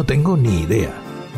no tengo ni idea.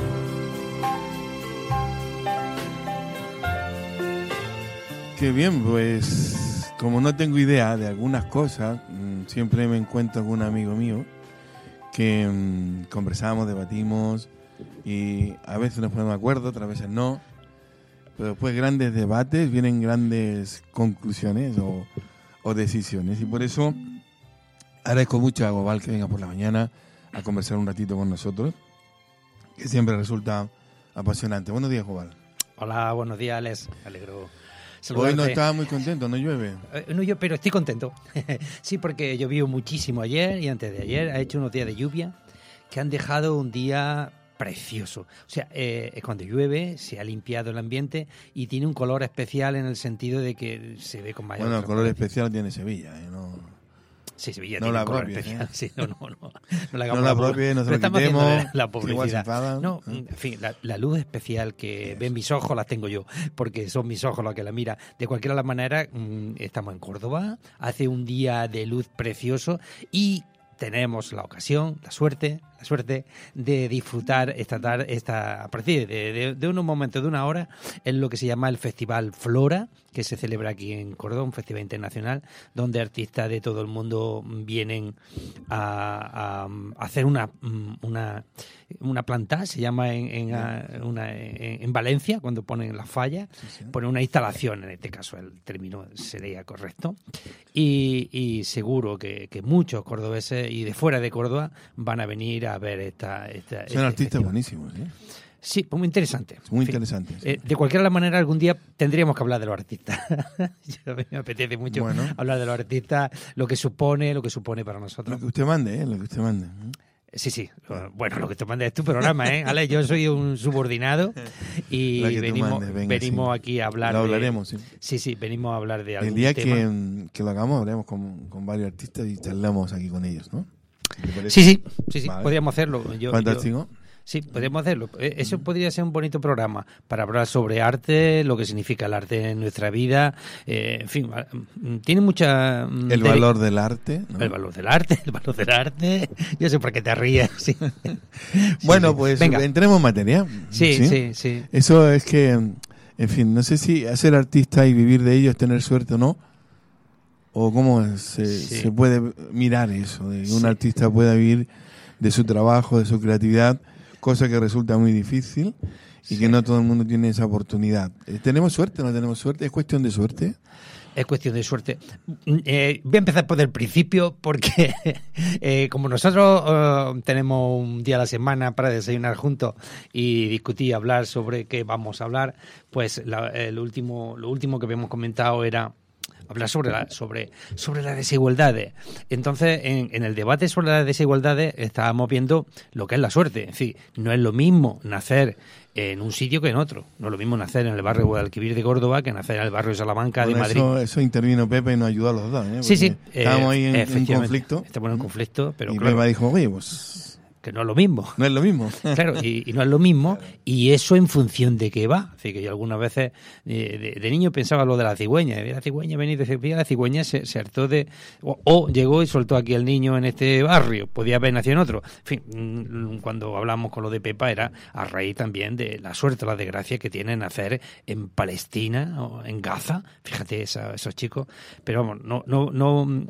Qué bien, pues como no tengo idea de algunas cosas, siempre me encuentro con un amigo mío que conversamos, debatimos y a veces nos ponemos de acuerdo, otras veces no, pero después de grandes debates vienen grandes conclusiones o decisiones, y por eso agradezco mucho a Gobal que venga por la mañana a conversar un ratito con nosotros, que siempre resulta apasionante. Buenos días, Gobal. Hola, buenos días, Alex. Me alegro saludarte. Hoy no estaba muy contento, no llueve. No, yo, pero estoy contento. Sí, porque llovió muchísimo ayer y antes de ayer. Ha hecho unos días de lluvia que han dejado un día precioso. O sea, cuando llueve se ha limpiado el ambiente y tiene un color especial en el sentido de que se ve con mayor... Bueno, el color especial tiene Sevilla, ¿no? Sí, Sevilla no tiene la un color propia, especial. Sí, no la no la propia, no se lo quitemos, la publicidad. enfadan, no, en fin, la luz especial que ven mis ojos las tengo yo, porque son mis ojos los que la miran. De cualquier manera, estamos en Córdoba, hace un día de luz precioso y tenemos la ocasión, la suerte de disfrutar a partir de unos momentos, de una hora, en lo que se llama el Festival Flora, que se celebra aquí en Córdoba, un festival internacional, donde artistas de todo el mundo vienen a hacer una planta, se llama en Valencia, cuando ponen las fallas, ponen una instalación, en este caso el término sería correcto, y seguro que muchos cordobeses y de fuera de Córdoba van a venir a ver son artistas buenísimos, ¿eh? Sí, pues muy interesante. Muy interesante. Sí. De cualquier manera, algún día tendríamos que hablar de los artistas. A mí me apetece mucho hablar de los artistas, lo que supone para nosotros. Lo que usted mande, lo que usted mande. Sí. Bueno, lo que te mande es tu programa, ¿eh? Ale, yo soy un subordinado y venimos aquí a hablar. Lo hablaremos, sí. Sí, venimos a hablar de algún tema. El tema. que lo hagamos, hablaremos con varios artistas y charlamos aquí con ellos, ¿no? Sí, vale. Podríamos hacerlo. Fantástico. Sí, podríamos hacerlo. Eso podría ser un bonito programa para hablar sobre arte, lo que significa el arte en nuestra vida. En fin, tiene mucha... El valor del arte, ¿no? El valor del arte. Yo sé por qué te ríes. Sí. Bueno, sí. Pues venga. entremos en materia. Sí. Eso es que, en fin, no sé si ser artista y vivir de ello es tener suerte o no. O cómo se puede mirar eso, de que un artista pueda vivir de su trabajo, de su creatividad, cosa que resulta muy difícil y que no todo el mundo tiene esa oportunidad. ¿Tenemos suerte o no tenemos suerte? ¿Es cuestión de suerte? Es cuestión de suerte. Voy a empezar por el principio porque como nosotros tenemos un día a la semana para desayunar juntos y discutir, hablar sobre qué vamos a hablar, pues lo último que habíamos comentado era hablar sobre las desigualdades. Entonces, en el debate sobre las desigualdades estábamos viendo lo que es la suerte. En fin, no es lo mismo nacer en un sitio que en otro. No es lo mismo nacer en el barrio Guadalquivir de Córdoba que nacer en el barrio de Salamanca de Madrid. Eso intervino Pepe y nos ayudó a los dos, ¿eh? Sí. Estábamos ahí en conflicto. Estamos en conflicto, pero y claro, Pepe dijo, oye, pues... que no es lo mismo. No es lo mismo. Claro, y no es lo mismo, y eso en función de qué va. Así que yo algunas veces de niño pensaba lo de la cigüeña. La cigüeña venía de Sevilla, la cigüeña se hartó de... O llegó y soltó aquí al niño en este barrio, podía haber nacido en otro. En fin, cuando hablamos con lo de Pepa era a raíz también de la suerte o la desgracia que tienen nacer en Palestina o en Gaza. Fíjate esos chicos. Pero vamos,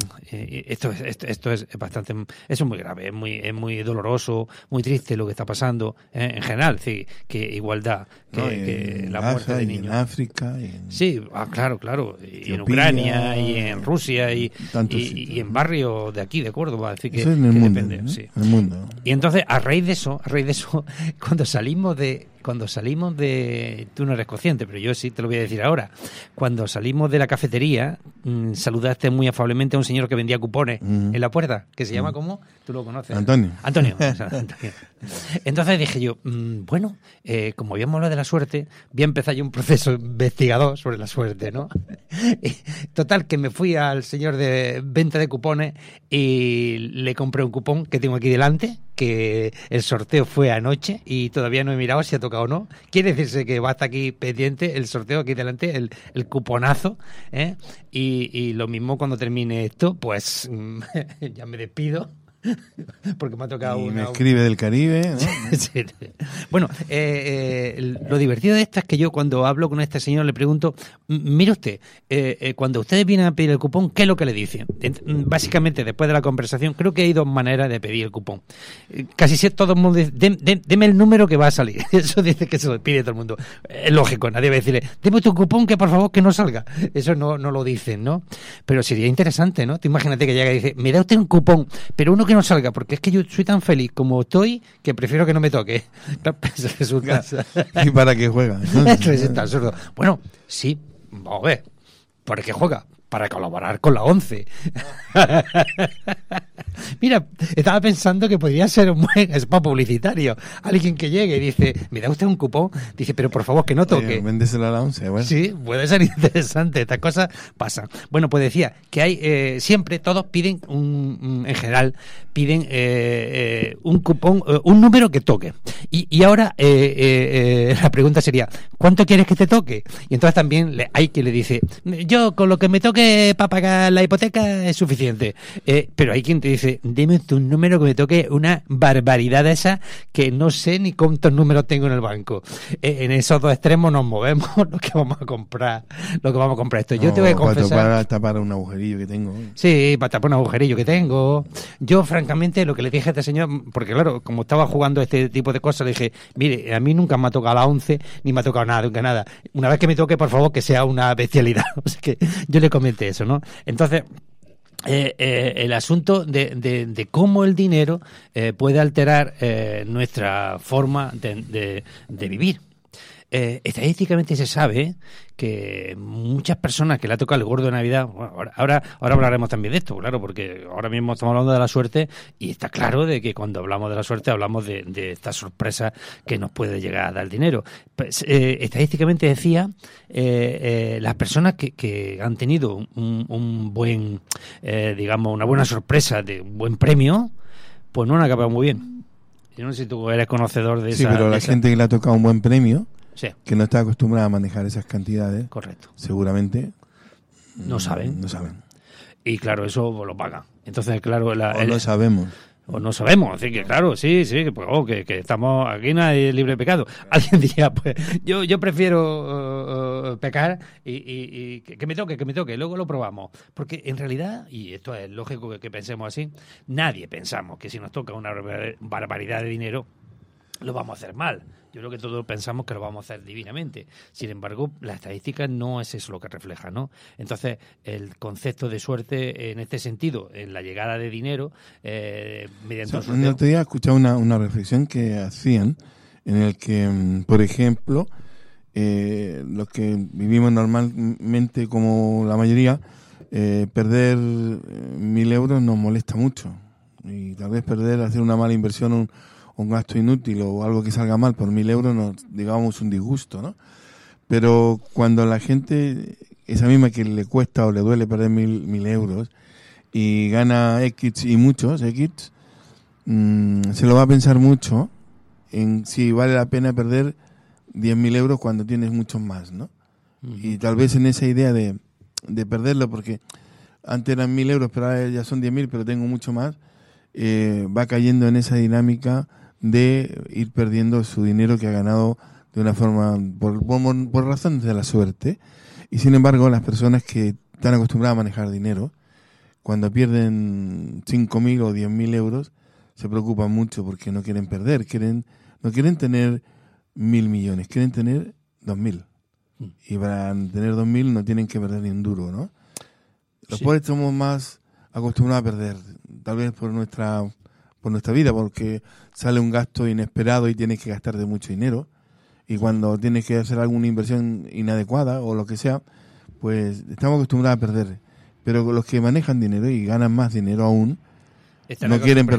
esto es bastante... Eso es muy grave, es muy doloroso, muy triste lo que está pasando en general, sí, que igualdad, que la muerte de niños. En África. Sí, claro, y en Ucrania, y en Rusia, y en barrios de aquí, de Córdoba, así que, eso es en el mundo, depende. ¿no? Sí. El mundo. Y entonces, a raíz de eso, cuando salimos de... Tú no eres consciente, pero yo sí te lo voy a decir ahora. Cuando salimos de la cafetería, saludaste muy afablemente a un señor que vendía cupones en la puerta, que se llama ¿cómo? Tú lo conoces. Antonio. Antonio. Entonces dije yo, como habíamos hablado de la suerte, voy a empezar yo un proceso investigador sobre la suerte, ¿no? Total, que me fui al señor de venta de cupones y le compré un cupón que tengo aquí delante, que el sorteo fue anoche y todavía no he mirado si ha tocado o no. Quiere decirse que va hasta aquí pendiente el sorteo aquí delante, el cuponazo, ¿eh? Y lo mismo cuando termine esto, pues ya me despido Porque me ha tocado Y una... me escribe del Caribe, ¿no? Sí. Bueno, lo divertido de esto es que yo cuando hablo con este señor le pregunto, mire usted, cuando ustedes vienen a pedir el cupón, ¿qué es lo que le dicen? Básicamente, después de la conversación, creo que hay dos maneras de pedir el cupón. Casi si todo el mundo dice, deme el número que va a salir. Eso dice que se lo pide todo el mundo. Es lógico, nadie va a decirle, deme tu cupón que por favor que no salga. Eso no lo dicen, ¿no? Pero sería interesante, ¿no? Tú imagínate que llega y dice, me da usted un cupón, pero uno que no salga, porque es que yo soy tan feliz como estoy que prefiero que no me toque. Resulta... ¿Y para qué juega? Resulta absurdo. Bueno, sí, vamos a ver. ¿Para qué juega? Para colaborar con la ONCE. Mira, estaba pensando que podría ser un buen spot publicitario. Alguien que llegue y dice, ¿me da usted un cupón? Dice, pero por favor que no toque. Véndeselo a la ONCE, bueno. Sí, puede ser interesante. Estas cosas pasan. Bueno, pues decía que hay siempre, todos piden, en general, piden un cupón, un número que toque. Y ahora la pregunta sería, ¿cuánto quieres que te toque? Y entonces también hay quien le dice, yo con lo que me toque para pagar la hipoteca es suficiente. Pero hay quien te dice, dime un número que me toque una barbaridad de esa que no sé ni cuántos números tengo en el banco. En esos dos extremos nos movemos lo que vamos a comprar esto. Yo te voy a confesar... Para tapar un agujerillo que tengo. Sí, para tapar un agujerillo que tengo. Yo, francamente, lo que le dije a este señor, porque claro, como estaba jugando este tipo de cosas, le dije, mire, a mí nunca me ha tocado la 11, ni me ha tocado nada, nunca nada. Una vez que me toque, por favor, que sea una bestialidad. O sea que yo le comenté eso, ¿no? Entonces... el asunto de cómo el dinero puede alterar nuestra forma de vivir. Estadísticamente se sabe que muchas personas que le ha tocado el gordo de Navidad, bueno, ahora hablaremos también de esto, claro, porque ahora mismo estamos hablando de la suerte y está claro de que cuando hablamos de la suerte hablamos de esta sorpresa que nos puede llegar a dar el dinero. Pues, estadísticamente decía, las personas que han tenido un buen, digamos, una buena sorpresa de un buen premio, pues no han acabado muy bien. Yo no sé si tú eres conocedor de esa... Sí, pero la gente que le ha tocado un buen premio, sí, que no está acostumbrada a manejar esas cantidades, correcto, seguramente no saben. Y claro, eso lo pagan. Entonces, claro... No sabemos. O no sabemos, así que claro, sí, pues que estamos aquí, nadie es libre de pecado. Alguien diría, pues yo prefiero pecar y que me toque, luego lo probamos. Porque en realidad, y esto es lógico que pensemos así, nadie pensamos que si nos toca una barbaridad de dinero, lo vamos a hacer mal. Yo creo que todos pensamos que lo vamos a hacer divinamente. Sin embargo, la estadística no es eso lo que refleja, ¿no? Entonces, el concepto de suerte en este sentido, en la llegada de dinero, mediante un sorteo... El otro día escuché una reflexión que hacían en el que, por ejemplo, los que vivimos normalmente como la mayoría, perder 1.000 euros nos molesta mucho. Y tal vez hacer una mala inversión, un gasto inútil o algo que salga mal por 1.000 euros nos digamos un disgusto, ¿no? Pero cuando la gente, esa misma que le cuesta o le duele perder 1.000 euros y gana X y muchos X, se lo va a pensar mucho en si vale la pena perder 10.000 euros cuando tienes muchos más, ¿no? Uh-huh. Y tal vez en esa idea de perderlo, porque antes eran 1.000 euros, pero ahora ya son 10.000, pero tengo mucho más, va cayendo en esa dinámica de ir perdiendo su dinero que ha ganado de una forma, por razones de la suerte. Y sin embargo, las personas que están acostumbradas a manejar dinero, cuando pierden 5.000 o 10.000 euros, se preocupan mucho porque no quieren perder, no quieren tener 1.000 millones, quieren tener 2.000. Y para tener 2.000 no tienen que perder ni un duro, ¿no? Los pobres somos más acostumbrados a perder, tal vez por nuestra vida, porque sale un gasto inesperado y tienes que gastar de mucho dinero, y cuando tienes que hacer alguna inversión inadecuada o lo que sea, pues estamos acostumbrados a perder. Pero los que manejan dinero y ganan más dinero aún, no quieren perderlo.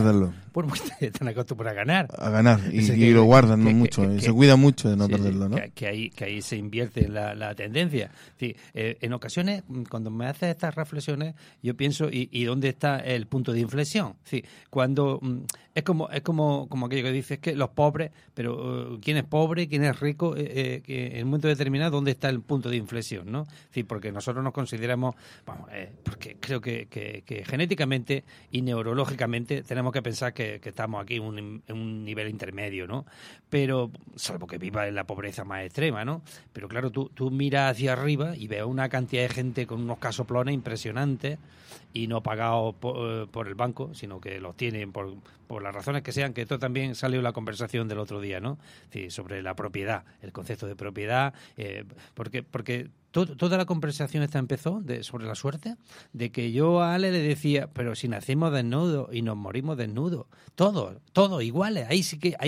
Bueno, pues están acostumbrados a ganar. A ganar, y lo guardan mucho, se cuida mucho de no perderlo, ¿no? Que ahí se invierte la tendencia. Sí, en ocasiones, cuando me haces estas reflexiones, yo pienso, ¿y dónde está el punto de inflexión? Sí, cuando es como aquello que dices que los pobres, pero ¿quién es pobre, quién es rico? Que en un momento determinado, ¿dónde está el punto de inflexión, no? Sí, porque nosotros nos consideramos, porque creo que genéticamente y neurológicamente tenemos que pensar que estamos aquí en un nivel intermedio, ¿no? Pero, salvo que viva en la pobreza más extrema, ¿no? Pero claro, tú miras hacia arriba y ves una cantidad de gente con unos casoplones impresionantes y no pagados por el banco, sino que los tienen por las razones que sean, que esto también salió en la conversación del otro día, ¿no? Sí, sobre la propiedad, el concepto de propiedad, porque toda la conversación esta empezó sobre la suerte, de que yo a Ale le decía, pero si nacimos desnudos y nos morimos desnudos, todos iguales, ahí sí que,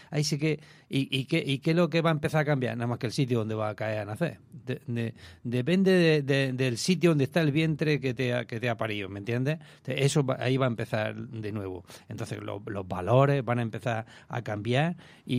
¿y qué es lo que va a empezar a cambiar? Nada más que el sitio donde va a caer a nacer. Depende del sitio donde está el vientre que te ha parido, ¿me entiendes? Eso ahí va a empezar de nuevo. Entonces los valores van a empezar a cambiar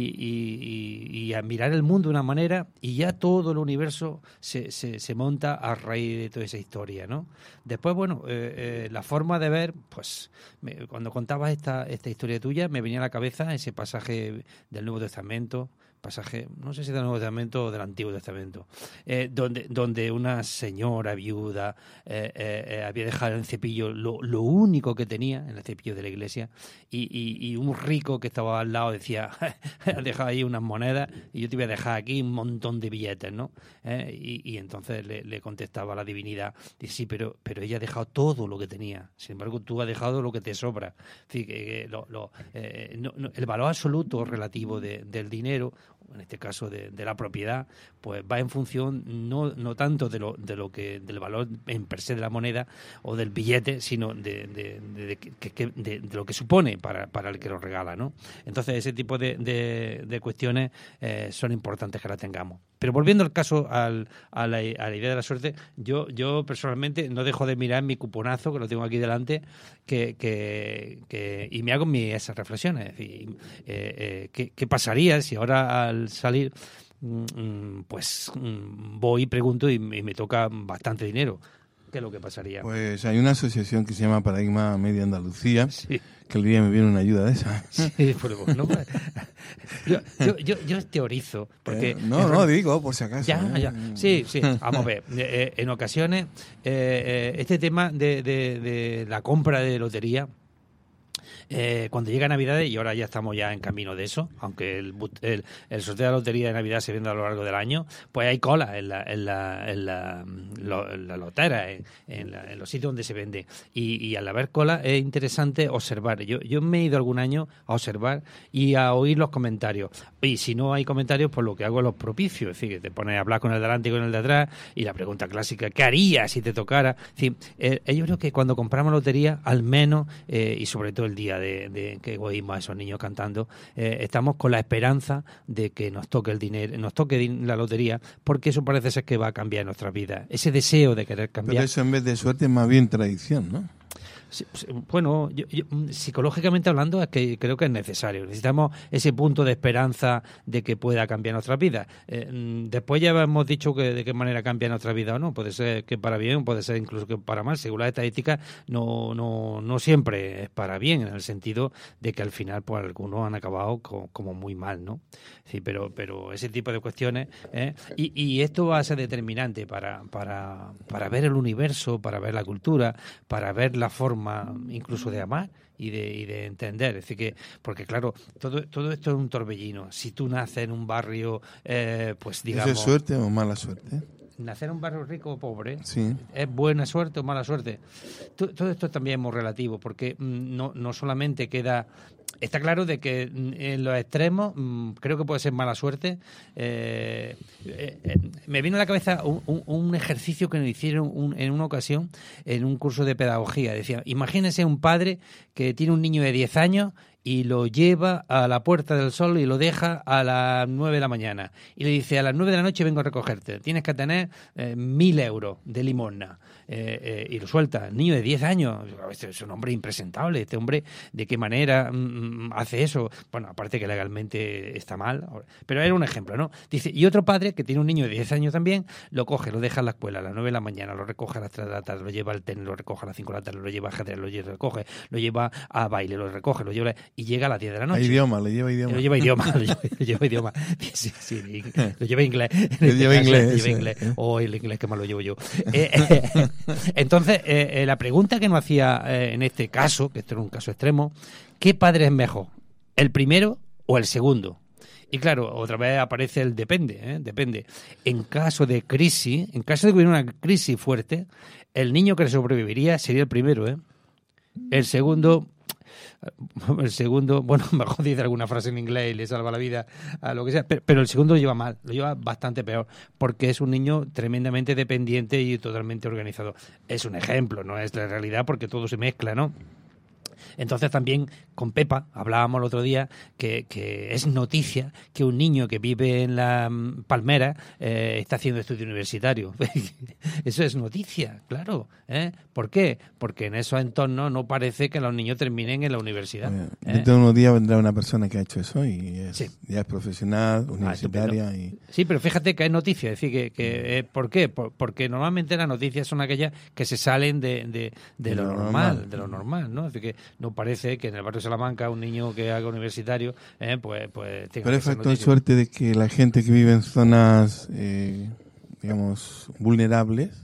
y a mirar el mundo de una manera, y ya todo el universo se monta a raíz de toda esa historia, ¿no? Después, bueno, la forma de ver, pues cuando contabas esta historia tuya, me venía a la cabeza ese pasaje del Nuevo Testamento, no sé si del Nuevo Testamento o del Antiguo Testamento, donde una señora viuda había dejado en el cepillo lo único que tenía en el cepillo de la iglesia, y un rico que estaba al lado decía, has dejado ahí unas monedas y yo te voy a dejar aquí un montón de billetes, ¿no? Y entonces le contestaba la divinidad, dice, sí, pero ella ha dejado todo lo que tenía, sin embargo tú has dejado lo que te sobra. Es decir, el valor absoluto relativo del dinero, en este caso de la propiedad, pues va en función no tanto del valor en per se de la moneda o del billete, sino de lo que supone para el que lo regala, ¿no? Entonces ese tipo de cuestiones son importantes que las tengamos. Pero volviendo al caso, a la idea de la suerte, yo personalmente no dejo de mirar mi cuponazo, que lo tengo aquí delante, y me hago esas reflexiones. Es decir, ¿qué pasaría si ahora al salir voy y pregunto y me toca bastante dinero? ¿Qué es lo que pasaría? Pues hay una asociación que se llama Paradigma Media Andalucía, sí, que el día me viene una ayuda de esa. Sí, no, yo teorizo. Porque no, digo, por si acaso. Ya. Sí, vamos a ver. En ocasiones, este tema de la compra de lotería, cuando llega Navidad, y ahora ya estamos ya en camino de eso, aunque el sorteo de la lotería de Navidad se vende a lo largo del año, pues hay cola en la lotera, en los sitios donde se vende, y al haber cola es interesante observar. Yo me he ido algún año a observar y a oír los comentarios, y si no hay comentarios, pues lo que hago es los propicios, es decir, que te pones a hablar con el de delante y con el de atrás, y la pregunta clásica, ¿qué harías si te tocara? Es decir, yo creo que cuando compramos lotería, al menos, y sobre todo el día de que oímos a esos niños cantando, estamos con la esperanza de que nos toque el dinero, nos toque la lotería, porque eso parece ser que va a cambiar nuestra vida. Ese deseo de querer cambiar. Pero eso en vez de suerte es más bien tradición, ¿no? Bueno, yo, psicológicamente hablando, es que creo que es necesario. Necesitamos ese punto de esperanza de que pueda cambiar nuestra vida. Después ya hemos dicho que de qué manera cambia nuestra vida o no. Puede ser que para bien, puede ser incluso que para mal. Según las estadísticas, no siempre es para bien, en el sentido de que al final pues algunos han acabado como muy mal, ¿no? Sí, pero ese tipo de cuestiones, y esto va a ser determinante para ver el universo, para ver la cultura, para ver la forma incluso de amar y de entender. Es decir, que porque claro, todo esto es un torbellino. Si tú naces en un barrio, pues digamos... ¿Eso es suerte o mala suerte? Nacer en un barrio rico o pobre, sí, ¿es buena suerte o mala suerte? Todo esto también es muy relativo, porque no solamente queda... Está claro de que en los extremos creo que puede ser mala suerte. Me vino a la cabeza un ejercicio que nos hicieron en una ocasión en un curso de pedagogía. Decía, imagínense un padre que tiene un niño de 10 años y lo lleva a la Puerta del Sol y lo deja a las 9 de la mañana. Y le dice, a las 9 de la noche vengo a recogerte. Tienes que tener 1.000 euros de limosna. Y lo suelta. El niño de 10 años. Este es un hombre impresentable. Este hombre, ¿de qué manera hace eso? Bueno, aparte que legalmente está mal. Pero era un ejemplo, ¿no? Dice, y otro padre que tiene un niño de 10 años también, lo coge, lo deja en la escuela a las 9 de la mañana, lo recoge a las 3 de la tarde, lo lleva al tenis, lo recoge a las 5 de la tarde, lo lleva a ajedrez, lo recoge, lo lleva a baile, lo recoge, lo lleva y llega a las 10 de la noche. A idioma, le lleva idioma. Lo lleva idioma. Sí, lo lleva inglés. Lo lleva inglés. O el inglés que más lo llevo yo. Entonces, la pregunta que nos hacía en este caso, que esto era un caso extremo, ¿qué padre es mejor? ¿El primero o el segundo? Y claro, otra vez aparece el depende, depende. En caso de crisis, en caso de que hubiera una crisis fuerte, el niño que sobreviviría sería el primero, El segundo, bueno, mejor dice alguna frase en inglés y le salva la vida a lo que sea, pero el segundo lo lleva mal, lo lleva bastante peor, porque es un niño tremendamente dependiente y totalmente organizado. Es un ejemplo, no es la realidad, porque todo se mezcla, ¿no? Entonces también con Pepa hablábamos el otro día que es noticia que un niño que vive en la Palmera está haciendo estudio universitario. Eso es noticia, claro. ¿Por qué? Porque en esos entornos no parece que los niños terminen en la universidad. Dentro de unos días vendrá una persona que ha hecho eso y ya es profesional, universitaria. Sí, pero fíjate que es noticia. Es decir, que ¿por qué? Porque normalmente las noticias son aquellas que se salen de lo normal, ¿no? Es decir, que no parece que en el barrio de Salamanca un niño que haga universitario pues tenga. Pero es factor de suerte de que la gente que vive en zonas digamos vulnerables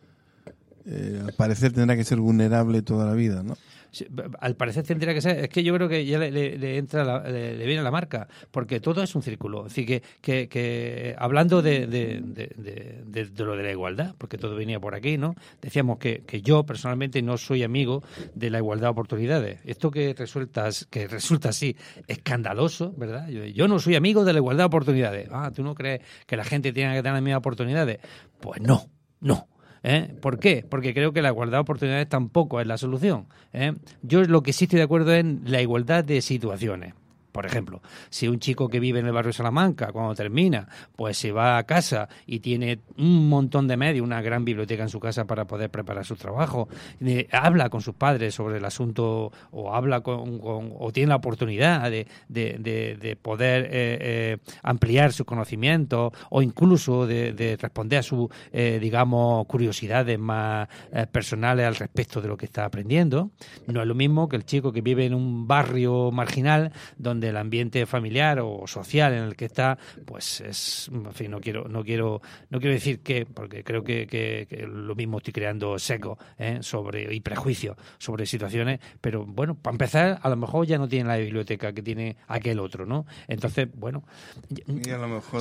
al parecer tendrá que ser vulnerable toda la vida, ¿no? Sí, al parecer tendría que ser. Es que yo creo que ya le entra le viene la marca, porque todo es un círculo. Es decir, que hablando de lo de la igualdad, porque todo venía por aquí, ¿no? Decíamos que yo personalmente no soy amigo de la igualdad de oportunidades. Esto que resulta así escandaloso, ¿verdad? Yo no soy amigo de la igualdad de oportunidades. ¿Tú no crees que la gente tiene que tener las mismas oportunidades? Pues no. ¿Por qué? Porque creo que la igualdad de oportunidades tampoco es la solución. Yo lo que sí estoy de acuerdo es en la igualdad de situaciones. Por ejemplo, si un chico que vive en el barrio de Salamanca, cuando termina, pues se va a casa y tiene un montón de medios, una gran biblioteca en su casa para poder preparar su trabajo, habla con sus padres sobre el asunto o habla o tiene la oportunidad de poder ampliar sus conocimientos o incluso de responder a sus, digamos, curiosidades más personales al respecto de lo que está aprendiendo. No es lo mismo que el chico que vive en un barrio marginal donde el ambiente familiar o social en el que está, pues es, en fin, no quiero decir que, porque creo que lo mismo estoy creando seco y prejuicios sobre situaciones, pero bueno, para empezar, a lo mejor ya no tiene la biblioteca que tiene aquel otro, ¿no? Entonces, bueno, y a lo mejor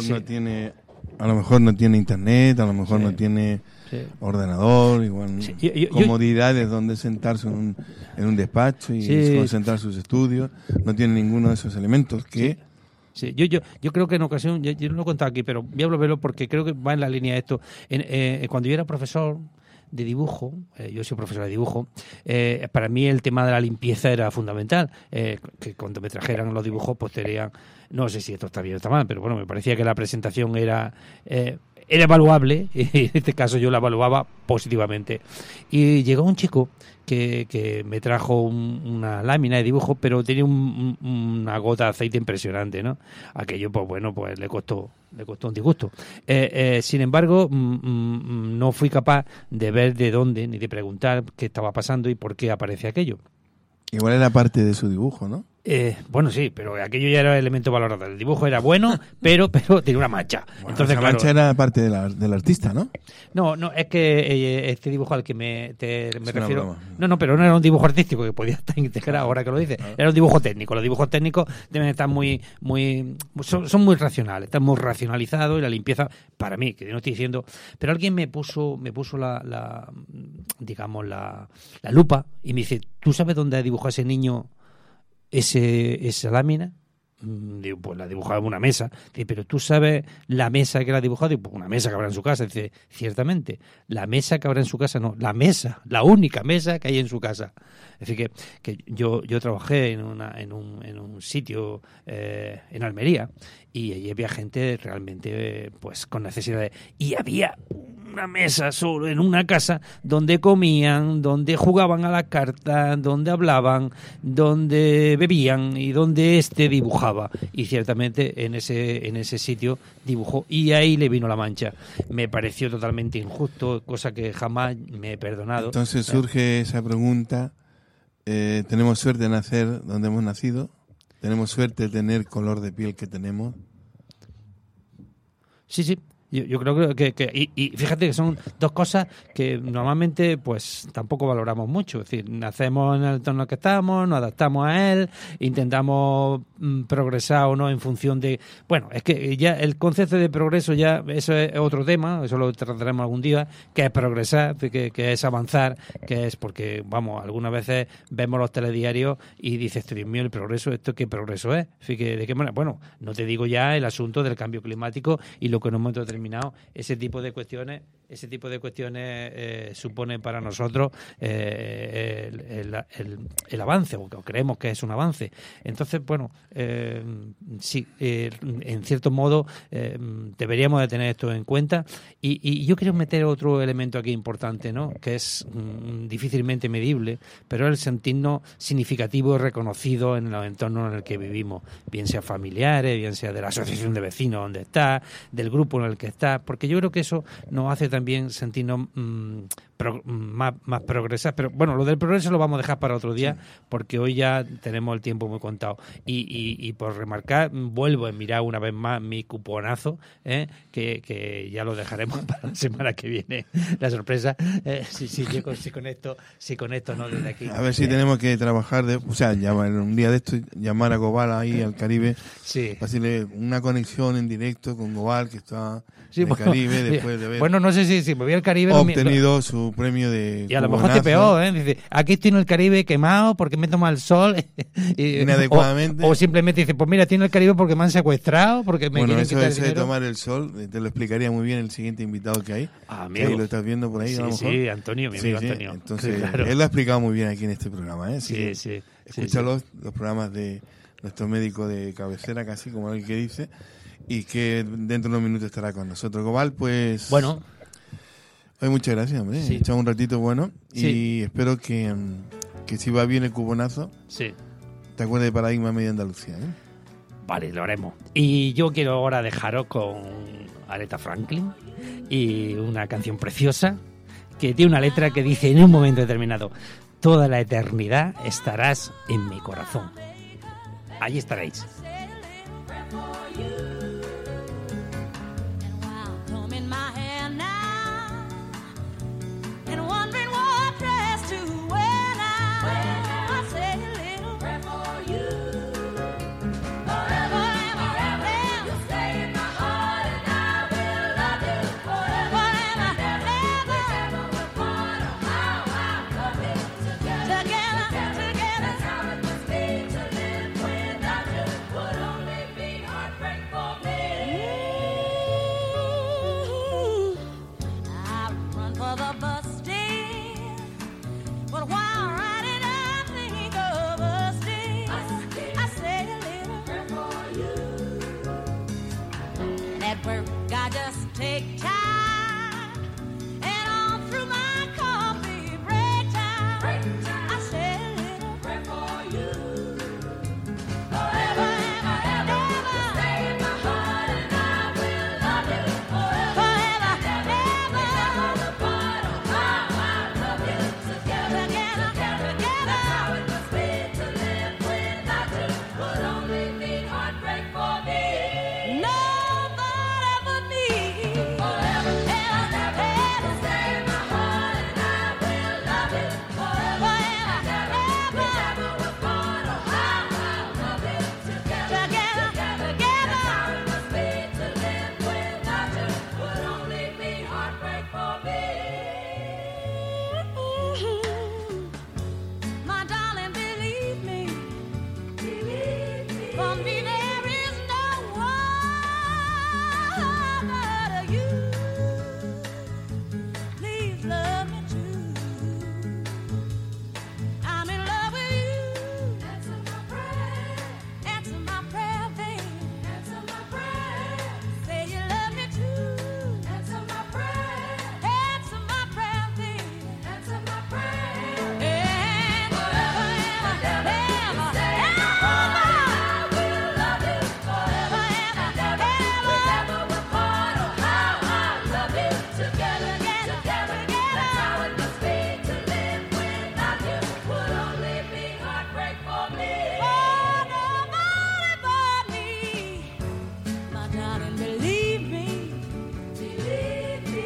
no tiene internet, a lo mejor no tiene ordenador, igual comodidades donde sentarse en un despacho y concentrar sus estudios, no tiene ninguno de esos elementos que... Sí, yo creo que en ocasión, yo no lo he contado aquí, pero voy a volverlo porque creo que va en la línea de esto. Cuando yo era profesor de dibujo, yo soy profesor de dibujo, para mí el tema de la limpieza era fundamental, que cuando me trajeran los dibujos pues tenían, no sé si esto está bien o está mal, pero bueno, me parecía que la presentación era evaluable, y en este caso yo la evaluaba positivamente. Y llegó un chico que me trajo una lámina de dibujo, pero tenía una gota de aceite impresionante, ¿no? Aquello, pues bueno, pues le costó un disgusto. Sin embargo, no fui capaz de ver de dónde, ni de preguntar qué estaba pasando y por qué aparece aquello. Igual era parte de su dibujo, ¿no? Bueno, sí, pero aquello ya era elemento valorado. El dibujo era bueno, pero tenía una mancha. Bueno, entonces, esa mancha era parte del artista, ¿no? No, es que este dibujo al que me refiero... No, pero no era un dibujo artístico que podía estar integrado ahora que lo dice. Era un dibujo técnico. Los dibujos técnicos deben estar son muy racionales, están muy racionalizados y la limpieza, para mí, que yo no estoy diciendo... Pero alguien me puso la lupa y me dice, ¿tú sabes dónde dibujó ese niño esa lámina? Digo, pues la dibujaba en una mesa. Dice, pero tú sabes la mesa que la ha dibujado. Digo, pues una mesa que habrá en su casa. Dice, ciertamente, la mesa que habrá en su casa no, la mesa, la única mesa que hay en su casa. Es decir, que yo trabajé en un sitio en Almería, y allí había gente realmente pues con necesidades, y había una mesa solo en una casa donde comían, donde jugaban a la carta, donde hablaban, donde bebían y donde dibujaba, y ciertamente en ese sitio dibujó, y ahí le vino la mancha. Me pareció totalmente injusto, cosa que jamás me he perdonado. Entonces surge esa pregunta: ¿tenemos suerte de nacer donde hemos nacido? ¿Tenemos suerte de tener color de piel que tenemos? Sí. Yo creo que y fíjate que son dos cosas que normalmente pues tampoco valoramos mucho. Es decir, nacemos en el entorno en el que estamos, nos adaptamos a él, intentamos progresar o no en función de... Bueno, es que ya el concepto de progreso, ya eso es otro tema, eso lo trataremos algún día, que es progresar, que es avanzar, que es porque, vamos, algunas veces vemos los telediarios y dices, Dios mío, el progreso, ¿esto qué progreso es? Así que, ¿de qué manera? Bueno, no te digo ya el asunto del cambio climático y lo que en un momento determinado ese tipo de cuestiones supone para nosotros el avance, o creemos que es un avance. Entonces, bueno, sí, en cierto modo deberíamos de tener esto en cuenta, y yo quiero meter otro elemento aquí importante, ¿no?, que es difícilmente medible, pero es el sentirnos significativo y reconocido en los entornos en el que vivimos, bien sea familiares, bien sea de la asociación de vecinos donde está, del grupo en el que está, porque yo creo que eso nos hace también sentirnos más progresar. Pero bueno, lo del progreso lo vamos a dejar para otro día, sí, porque hoy ya tenemos el tiempo muy contado. Y por remarcar, vuelvo a mirar una vez más mi cuponazo, que ya lo dejaremos para la semana que viene, la sorpresa, si con esto no desde aquí. A ver si tenemos que trabajar, llamar un día de esto, llamar a Gobal ahí al Caribe, sí, hacerle una conexión en directo con Gobal, que está en el Caribe, después de haber no sé si me voy al Caribe, obtenido su premio de y a lo mejor te peor, dice, aquí estoy en el Caribe quemado porque me toma el sol inadecuadamente, o simplemente dice, pues mira, estoy en el Caribe porque me han secuestrado, porque me quieren quitar eso dinero. De tomar el sol te lo explicaría muy bien el siguiente invitado que hay, que ahí lo estás viendo por ahí, sí, a lo mejor. Sí, Antonio, mi amigo Antonio. Entonces, claro, él lo ha explicado muy bien aquí en este programa, sí. Escúchalo, los programas de nuestro médico de cabecera, casi como el que dice, y que dentro de unos minutos estará con nosotros. Gobal, pues... Bueno. Oye, muchas gracias, hombre. Sí. Echamos un ratito bueno, sí, y espero que si va bien el cuponazo, sí, te acuerdes de Paradigma Media Andalucía, ¿eh? Vale, lo haremos. Y yo quiero ahora dejaros con Aretha Franklin y una canción preciosa que tiene una letra que dice en un momento determinado: toda la eternidad estarás en mi corazón. Allí estaréis. Nobody but me.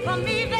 convive